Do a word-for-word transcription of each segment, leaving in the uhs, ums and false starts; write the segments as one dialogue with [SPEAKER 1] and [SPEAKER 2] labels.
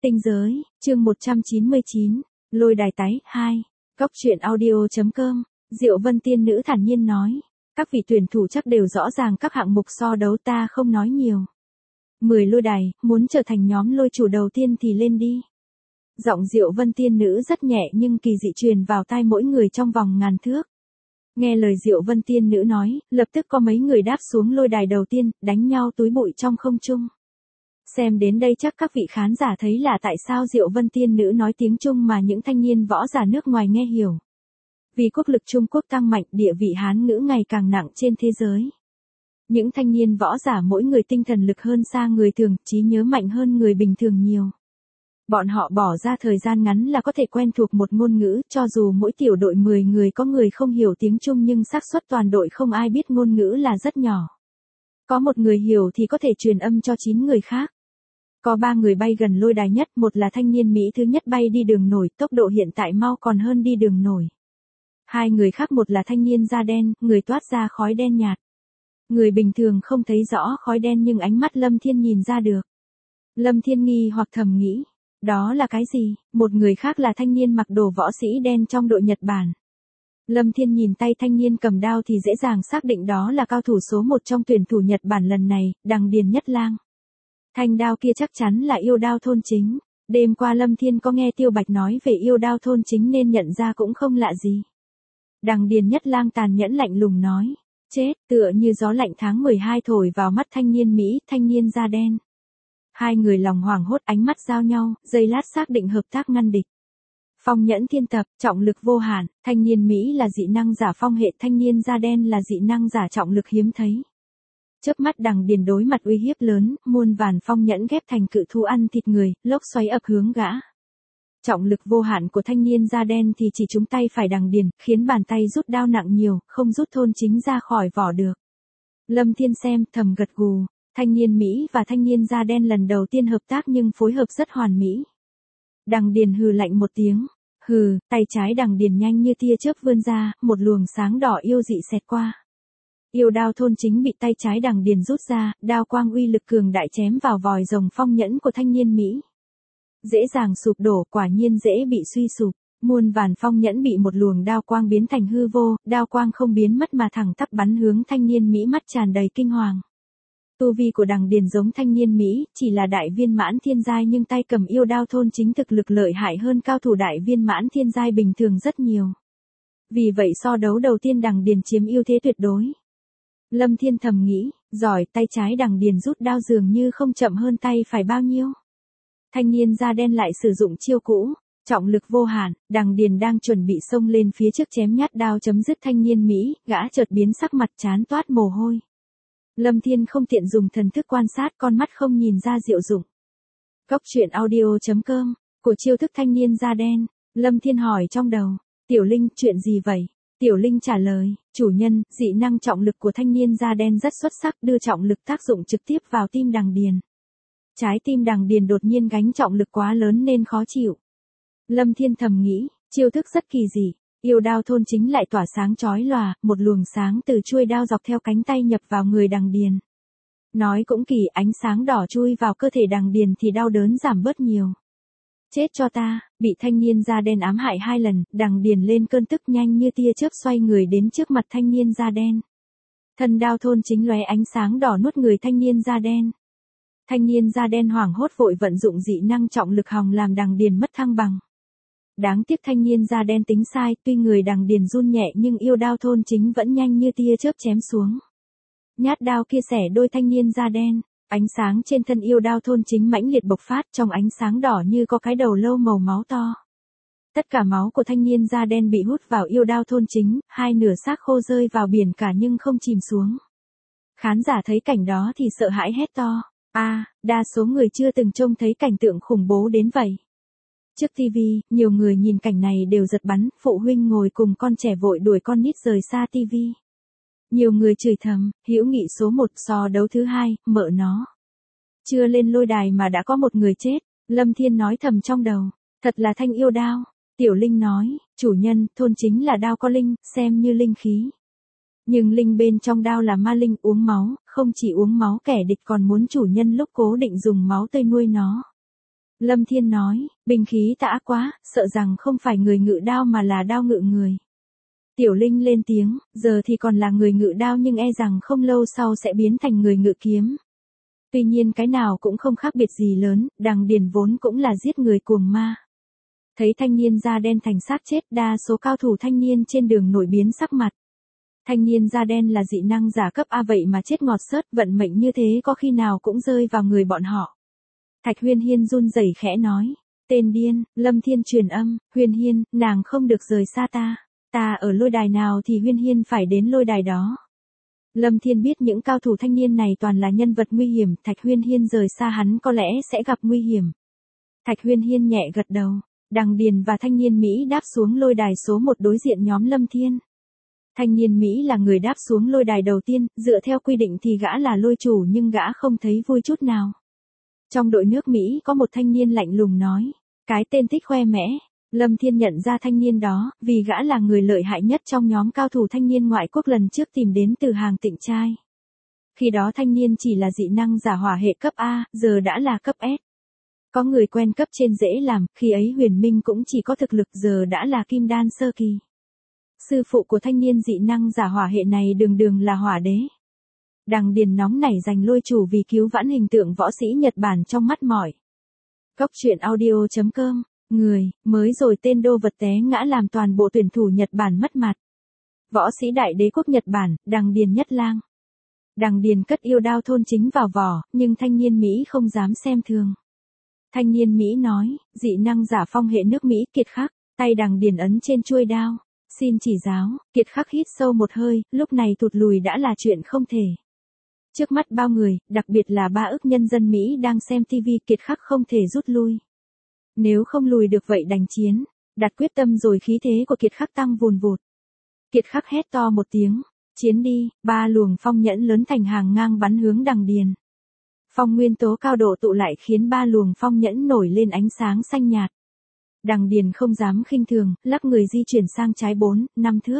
[SPEAKER 1] Tinh giới, chương một trăm chín mươi chín, lôi đài tái, hai. Góc truyện audio.com, Diệu Vân tiên nữ thản nhiên nói. Các vị tuyển thủ chắc đều rõ ràng các hạng mục so đấu, ta không nói nhiều. mười lôi đài, muốn trở thành nhóm lôi chủ đầu tiên thì lên đi. Giọng Diệu Vân tiên nữ rất nhẹ nhưng kỳ dị truyền vào tai mỗi người trong vòng ngàn thước. Nghe lời Diệu Vân tiên nữ nói, lập tức có mấy người đáp xuống lôi đài đầu tiên, đánh nhau túi bụi trong không trung. Xem đến đây chắc các vị khán giả thấy là tại sao Diệu Vân tiên nữ nói tiếng Trung mà những thanh niên võ giả nước ngoài nghe hiểu. Vì quốc lực Trung Quốc tăng mạnh, địa vị Hán ngữ ngày càng nặng trên thế giới. Những thanh niên võ giả mỗi người tinh thần lực hơn xa người thường, trí nhớ mạnh hơn người bình thường nhiều. Bọn họ bỏ ra thời gian ngắn là có thể quen thuộc một ngôn ngữ, cho dù mỗi tiểu đội mười người có người không hiểu tiếng Trung nhưng xác suất toàn đội không ai biết ngôn ngữ là rất nhỏ. Có một người hiểu thì có thể truyền âm cho chín người khác. Có ba người bay gần lôi đài nhất, một là thanh niên Mỹ thứ nhất bay đi đường nổi, tốc độ hiện tại mau còn hơn đi đường nổi. Hai người khác, một là thanh niên da đen, người toát ra khói đen nhạt. Người bình thường không thấy rõ khói đen nhưng ánh mắt Lâm Thiên nhìn ra được. Lâm Thiên nghi hoặc thầm nghĩ, đó là cái gì? Một người khác là thanh niên mặc đồ võ sĩ đen trong đội Nhật Bản. Lâm Thiên nhìn tay thanh niên cầm đao thì dễ dàng xác định đó là cao thủ số một trong tuyển thủ Nhật Bản lần này, Đằng Điền Nhất Lang. Thanh đao kia chắc chắn là yêu đao thôn chính. Đêm qua Lâm Thiên có nghe Tiêu Bạch nói về yêu đao thôn chính nên nhận ra cũng không lạ gì. Đằng Điền Nhất Lang tàn nhẫn lạnh lùng nói. Chết, tựa như gió lạnh tháng mười hai thổi vào mắt thanh niên Mỹ, thanh niên da đen. Hai người lòng hoảng hốt, ánh mắt giao nhau, giây lát xác định hợp tác ngăn địch. Phong nhẫn thiên tập, trọng lực vô hạn, thanh niên Mỹ là dị năng giả phong hệ, thanh niên da đen là dị năng giả trọng lực hiếm thấy. Chớp mắt Đằng Điền đối mặt uy hiếp lớn, muôn vàn phong nhẫn ghép thành cự thú ăn thịt người, lốc xoáy ập hướng gã. Trọng lực vô hạn của thanh niên da đen thì chỉ trúng tay phải Đằng Điền, khiến bàn tay rút đao nặng nhiều, không rút thôn chính ra khỏi vỏ được. Lâm Thiên xem, thầm gật gù, thanh niên Mỹ và thanh niên da đen lần đầu tiên hợp tác nhưng phối hợp rất hoàn mỹ. Đằng Điền hừ lạnh một tiếng, hừ, tay trái Đằng Điền nhanh như tia chớp vươn ra, một luồng sáng đỏ yêu dị xẹt qua. Yêu đao thôn chính bị tay trái Đằng Điền rút ra, đao quang uy lực cường đại chém vào vòi rồng phong nhẫn của thanh niên Mỹ. Dễ dàng sụp đổ, quả nhiên dễ bị suy sụp. Muôn vàn phong nhẫn bị một luồng đao quang biến thành hư vô, đao quang không biến mất mà thẳng tắp bắn hướng thanh niên Mỹ, mắt tràn đầy kinh hoàng. Tu vi của Đằng Điền giống thanh niên Mỹ, chỉ là đại viên mãn thiên giai nhưng tay cầm yêu đao thôn chính thực lực lợi hại hơn cao thủ đại viên mãn thiên giai bình thường rất nhiều. Vì vậy so đấu đầu tiên Đằng Điền chiếm ưu thế tuyệt đối. Lâm Thiên thầm nghĩ, giỏi, tay trái Đằng Điền rút đao dường như không chậm hơn tay phải bao nhiêu. Thanh niên da đen lại sử dụng chiêu cũ, trọng lực vô hạn, Đằng Điền đang chuẩn bị xông lên phía trước chém nhát đao chấm dứt thanh niên Mỹ, gã chợt biến sắc, mặt chán toát mồ hôi. Lâm Thiên không tiện dùng thần thức quan sát, con mắt không nhìn ra diệu dụng. Góc truyện audio.com, của chiêu thức thanh niên da đen, Lâm Thiên hỏi trong đầu, Tiểu Linh, chuyện gì vậy? Tiểu Linh trả lời, chủ nhân, dị năng trọng lực của thanh niên da đen rất xuất sắc, đưa trọng lực tác dụng trực tiếp vào tim Đằng Điền. Trái tim Đằng Điền đột nhiên gánh trọng lực quá lớn nên khó chịu. Lâm Thiên thầm nghĩ, chiêu thức rất kỳ dị, yêu đao thôn chính lại tỏa sáng chói lòa, một luồng sáng từ chuôi đao dọc theo cánh tay nhập vào người Đằng Điền. Nói cũng kỳ, ánh sáng đỏ chui vào cơ thể Đằng Điền thì đau đớn giảm bớt nhiều. Chết cho ta, bị thanh niên da đen ám hại hai lần, Đằng Điền lên cơn tức nhanh như tia chớp xoay người đến trước mặt thanh niên da đen. Thân đao thôn chính lóe ánh sáng đỏ nuốt người thanh niên da đen. Thanh niên da đen hoảng hốt vội vận dụng dị năng trọng lực hòng làm Đằng Điền mất thăng bằng. Đáng tiếc thanh niên da đen tính sai, tuy người Đằng Điền run nhẹ nhưng yêu đao thôn chính vẫn nhanh như tia chớp chém xuống. Nhát đao kia xẻ đôi thanh niên da đen, ánh sáng trên thân yêu đao thôn chính mãnh liệt bộc phát, trong ánh sáng đỏ như có cái đầu lâu màu máu to. Tất cả máu của thanh niên da đen bị hút vào yêu đao thôn chính, hai nửa xác khô rơi vào biển cả nhưng không chìm xuống. Khán giả thấy cảnh đó thì sợ hãi hét to. A, à, đa số người chưa từng trông thấy cảnh tượng khủng bố đến vậy. Trước ti vi, nhiều người nhìn cảnh này đều giật bắn, phụ huynh ngồi cùng con trẻ vội đuổi con nít rời xa ti vi. Nhiều người chửi thầm, hữu nghị số một, so đấu thứ hai, mợ nó. Chưa lên lôi đài mà đã có một người chết, Lâm Thiên nói thầm trong đầu, thật là thanh yêu đao. Tiểu Linh nói, chủ nhân, thôn chính là đao có linh, xem như linh khí. Nhưng linh bên trong đao là ma linh, uống máu, không chỉ uống máu kẻ địch còn muốn chủ nhân lúc cố định dùng máu tươi nuôi nó. Lâm Thiên nói, binh khí tã quá, sợ rằng không phải người ngự đao mà là đao ngự người. Tiểu Linh lên tiếng, giờ thì còn là người ngự đao nhưng e rằng không lâu sau sẽ biến thành người ngự kiếm. Tuy nhiên cái nào cũng không khác biệt gì lớn, Đằng Điền vốn cũng là giết người cuồng ma. Thấy thanh niên da đen thành xác chết, đa số cao thủ thanh niên trên đường nổi biến sắc mặt. Thanh niên da đen là dị năng giả cấp A vậy mà chết ngọt xớt, vận mệnh như thế có khi nào cũng rơi vào người bọn họ. Thạch Huyên Hiên run rẩy khẽ nói, tên điên. Lâm Thiên truyền âm, Huyên Hiên, nàng không được rời xa ta. Ta ở lôi đài nào thì Huyên Hiên phải đến lôi đài đó. Lâm Thiên biết những cao thủ thanh niên này toàn là nhân vật nguy hiểm, Thạch Huyên Hiên rời xa hắn có lẽ sẽ gặp nguy hiểm. Thạch Huyên Hiên nhẹ gật đầu, Đằng Điền và thanh niên Mỹ đáp xuống lôi đài số một đối diện nhóm Lâm Thiên. Thanh niên Mỹ là người đáp xuống lôi đài đầu tiên, dựa theo quy định thì gã là lôi chủ nhưng gã không thấy vui chút nào. Trong đội nước Mỹ có một thanh niên lạnh lùng nói, cái tên thích khoe mẽ. Lâm Thiên nhận ra thanh niên đó, vì gã là người lợi hại nhất trong nhóm cao thủ thanh niên ngoại quốc lần trước tìm đến từ hàng Tịnh Trai. Khi đó thanh niên chỉ là dị năng giả hỏa hệ cấp A, giờ đã là cấp S. Có người quen cấp trên dễ làm, khi ấy Huyền Minh cũng chỉ có thực lực giờ đã là kim đan sơ kỳ. Sư phụ của thanh niên dị năng giả hỏa hệ này đường đường là hỏa đế. Đằng Điền nóng nảy giành lôi chủ vì cứu vãn hình tượng võ sĩ Nhật Bản trong mắt mỏi. Góc truyện audio chấm com, người, mới rồi tên đô vật té ngã làm toàn bộ tuyển thủ Nhật Bản mất mặt. Võ sĩ đại đế quốc Nhật Bản, Đằng Điền Nhất Lang. Đằng Điền cất yêu đao thôn chính vào vỏ, nhưng thanh niên Mỹ không dám xem thường. Thanh niên Mỹ nói, dị năng giả phong hệ nước Mỹ Kiệt Khắc, tay Đằng Điền ấn trên chuôi đao. Xin chỉ giáo, Kiệt Khắc hít sâu một hơi, lúc này thụt lùi đã là chuyện không thể. Trước mắt bao người, đặc biệt là ba ức nhân dân Mỹ đang xem ti vi, Kiệt Khắc không thể rút lui. Nếu không lùi được vậy đành chiến, đặt quyết tâm rồi khí thế của Kiệt Khắc tăng vùn vụt. Kiệt Khắc hét to một tiếng, chiến đi, ba luồng phong nhẫn lớn thành hàng ngang bắn hướng Đằng Điền. Phong nguyên tố cao độ tụ lại khiến ba luồng phong nhẫn nổi lên ánh sáng xanh nhạt. Đằng Điền không dám khinh thường, lắc người di chuyển sang trái bốn, năm thước.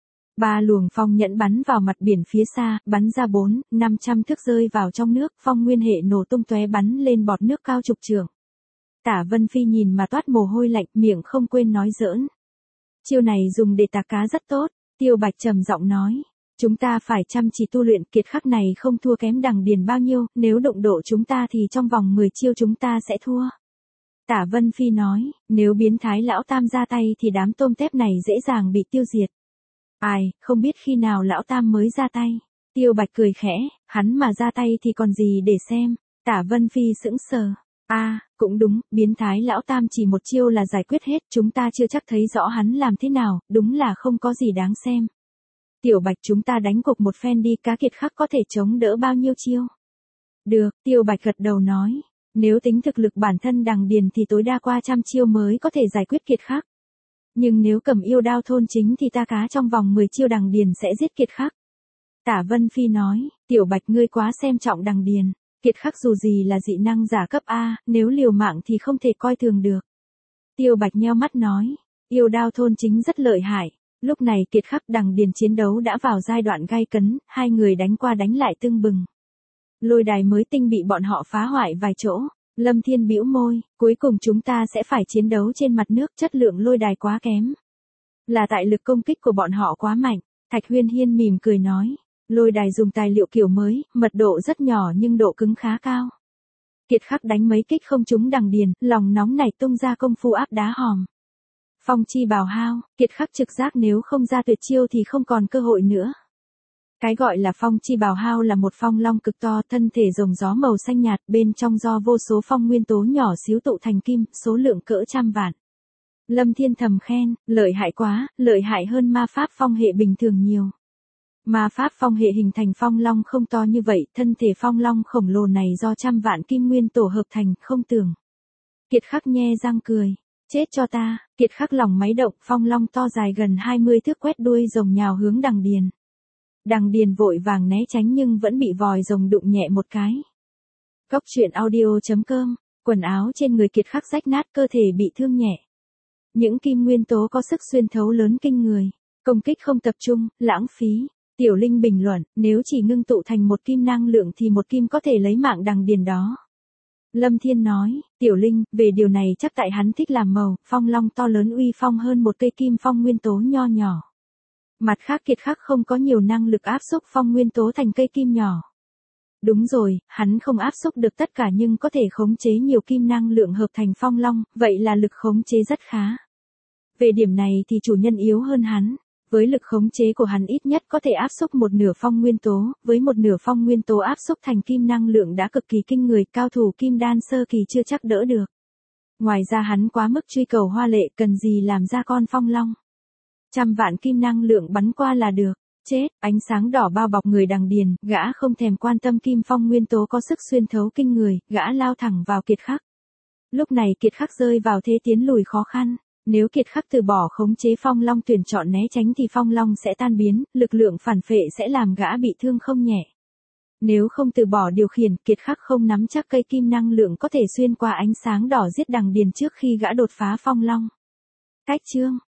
[SPEAKER 1] Ba luồng phong nhẫn bắn vào mặt biển phía xa, bắn ra bốn, năm trăm thước rơi vào trong nước, phong nguyên hệ nổ tung tóe bắn lên bọt nước cao chục trượng. Tả Vân Phi nhìn mà toát mồ hôi lạnh, miệng không quên nói giỡn. Chiêu này dùng để tạc cá rất tốt, Tiêu Bạch trầm giọng nói. Chúng ta phải chăm chỉ tu luyện, Kiệt Khắc này không thua kém Đằng Điền bao nhiêu, nếu động độ chúng ta thì trong vòng mười chiêu chúng ta sẽ thua. Tả Vân Phi nói, nếu biến thái lão tam ra tay thì đám tôm tép này dễ dàng bị tiêu diệt. Ai, không biết khi nào lão tam mới ra tay. Tiêu Bạch cười khẽ, hắn mà ra tay thì còn gì để xem. Tả Vân Phi sững sờ. A, à, cũng đúng, biến thái lão tam chỉ một chiêu là giải quyết hết, chúng ta chưa chắc thấy rõ hắn làm thế nào, đúng là không có gì đáng xem. Tiểu Bạch chúng ta đánh cục một phen đi, cá Kiệt Khắc có thể chống đỡ bao nhiêu chiêu. Được, Tiêu Bạch gật đầu nói. Nếu tính thực lực bản thân Đằng Điền thì tối đa qua trăm chiêu mới có thể giải quyết Kiệt Khắc. Nhưng nếu cầm yêu đao thôn chính thì ta cá trong vòng mười chiêu Đằng Điền sẽ giết Kiệt Khắc. Tả Vân Phi nói, Tiểu Bạch ngươi quá xem trọng Đằng Điền. Kiệt Khắc dù gì là dị năng giả cấp A, nếu liều mạng thì không thể coi thường được. Tiêu Bạch nheo mắt nói, yêu đao thôn chính rất lợi hại. Lúc này Kiệt Khắc Đằng Điền chiến đấu đã vào giai đoạn gay cấn, hai người đánh qua đánh lại tưng bừng. Lôi đài mới tinh bị bọn họ phá hoại vài chỗ. Lâm Thiên bĩu môi, cuối cùng chúng ta sẽ phải chiến đấu trên mặt nước, chất lượng lôi đài quá kém. Là tại lực công kích của bọn họ quá mạnh. Thạch Huyên Hiên mỉm cười nói, lôi đài dùng tài liệu kiểu mới, mật độ rất nhỏ nhưng độ cứng khá cao. Kiệt Khắc đánh mấy kích không trúng Đằng Điền, lòng nóng này tung ra công phu áp đá hòm. Phong chi bào hao, Kiệt Khắc trực giác nếu không ra tuyệt chiêu thì không còn cơ hội nữa. Cái gọi là phong chi bào hao là một phong long cực to, thân thể rồng gió màu xanh nhạt, bên trong do vô số phong nguyên tố nhỏ xíu tụ thành kim, số lượng cỡ trăm vạn. Lâm Thiên thầm khen, lợi hại quá, lợi hại hơn ma pháp phong hệ bình thường nhiều. Ma pháp phong hệ hình thành phong long không to như vậy, thân thể phong long khổng lồ này do trăm vạn kim nguyên tổ hợp thành, không tưởng. Kiệt Khắc nhe răng cười, chết cho ta. Kiệt Khắc lòng máy động, phong long to dài gần hai mươi thước quét đuôi rồng nhào hướng Đằng Điền. Đằng Điền vội vàng né tránh nhưng vẫn bị vòi rồng đụng nhẹ một cái. Góc truyện audio chấm com, quần áo trên người Kiệt Khắc rách nát, cơ thể bị thương nhẹ. Những kim nguyên tố có sức xuyên thấu lớn kinh người, công kích không tập trung, lãng phí. Tiểu Linh bình luận, nếu chỉ ngưng tụ thành một kim năng lượng thì một kim có thể lấy mạng Đằng Điền đó. Lâm Thiên nói, Tiểu Linh, về điều này chắc tại hắn thích làm màu, phong long to lớn uy phong hơn một cây kim phong nguyên tố nho nhỏ. Mặt khác Kiệt Khắc không có nhiều năng lực áp xúc phong nguyên tố thành cây kim nhỏ. Đúng rồi, hắn không áp xúc được tất cả nhưng có thể khống chế nhiều kim năng lượng hợp thành phong long, vậy là lực khống chế rất khá. Về điểm này thì chủ nhân yếu hơn hắn. Với lực khống chế của hắn ít nhất có thể áp xúc một nửa phong nguyên tố, với một nửa phong nguyên tố áp xúc thành kim năng lượng đã cực kỳ kinh người, cao thủ kim đan sơ kỳ chưa chắc đỡ được. Ngoài ra hắn quá mức truy cầu hoa lệ, cần gì làm ra con phong long. Trăm vạn kim năng lượng bắn qua là được. Chết, ánh sáng đỏ bao bọc người đằng điền, gã không thèm quan tâm kim phong nguyên tố có sức xuyên thấu kinh người, gã lao thẳng vào Kiệt Khắc. Lúc này Kiệt Khắc rơi vào thế tiến lùi khó khăn. Nếu Kiệt Khắc từ bỏ khống chế phong long tuyển chọn né tránh thì phong long sẽ tan biến, lực lượng phản phệ sẽ làm gã bị thương không nhẹ. Nếu không từ bỏ điều khiển, Kiệt Khắc không nắm chắc cây kim năng lượng có thể xuyên qua ánh sáng đỏ giết đằng điền trước khi gã đột phá phong long. Cách chương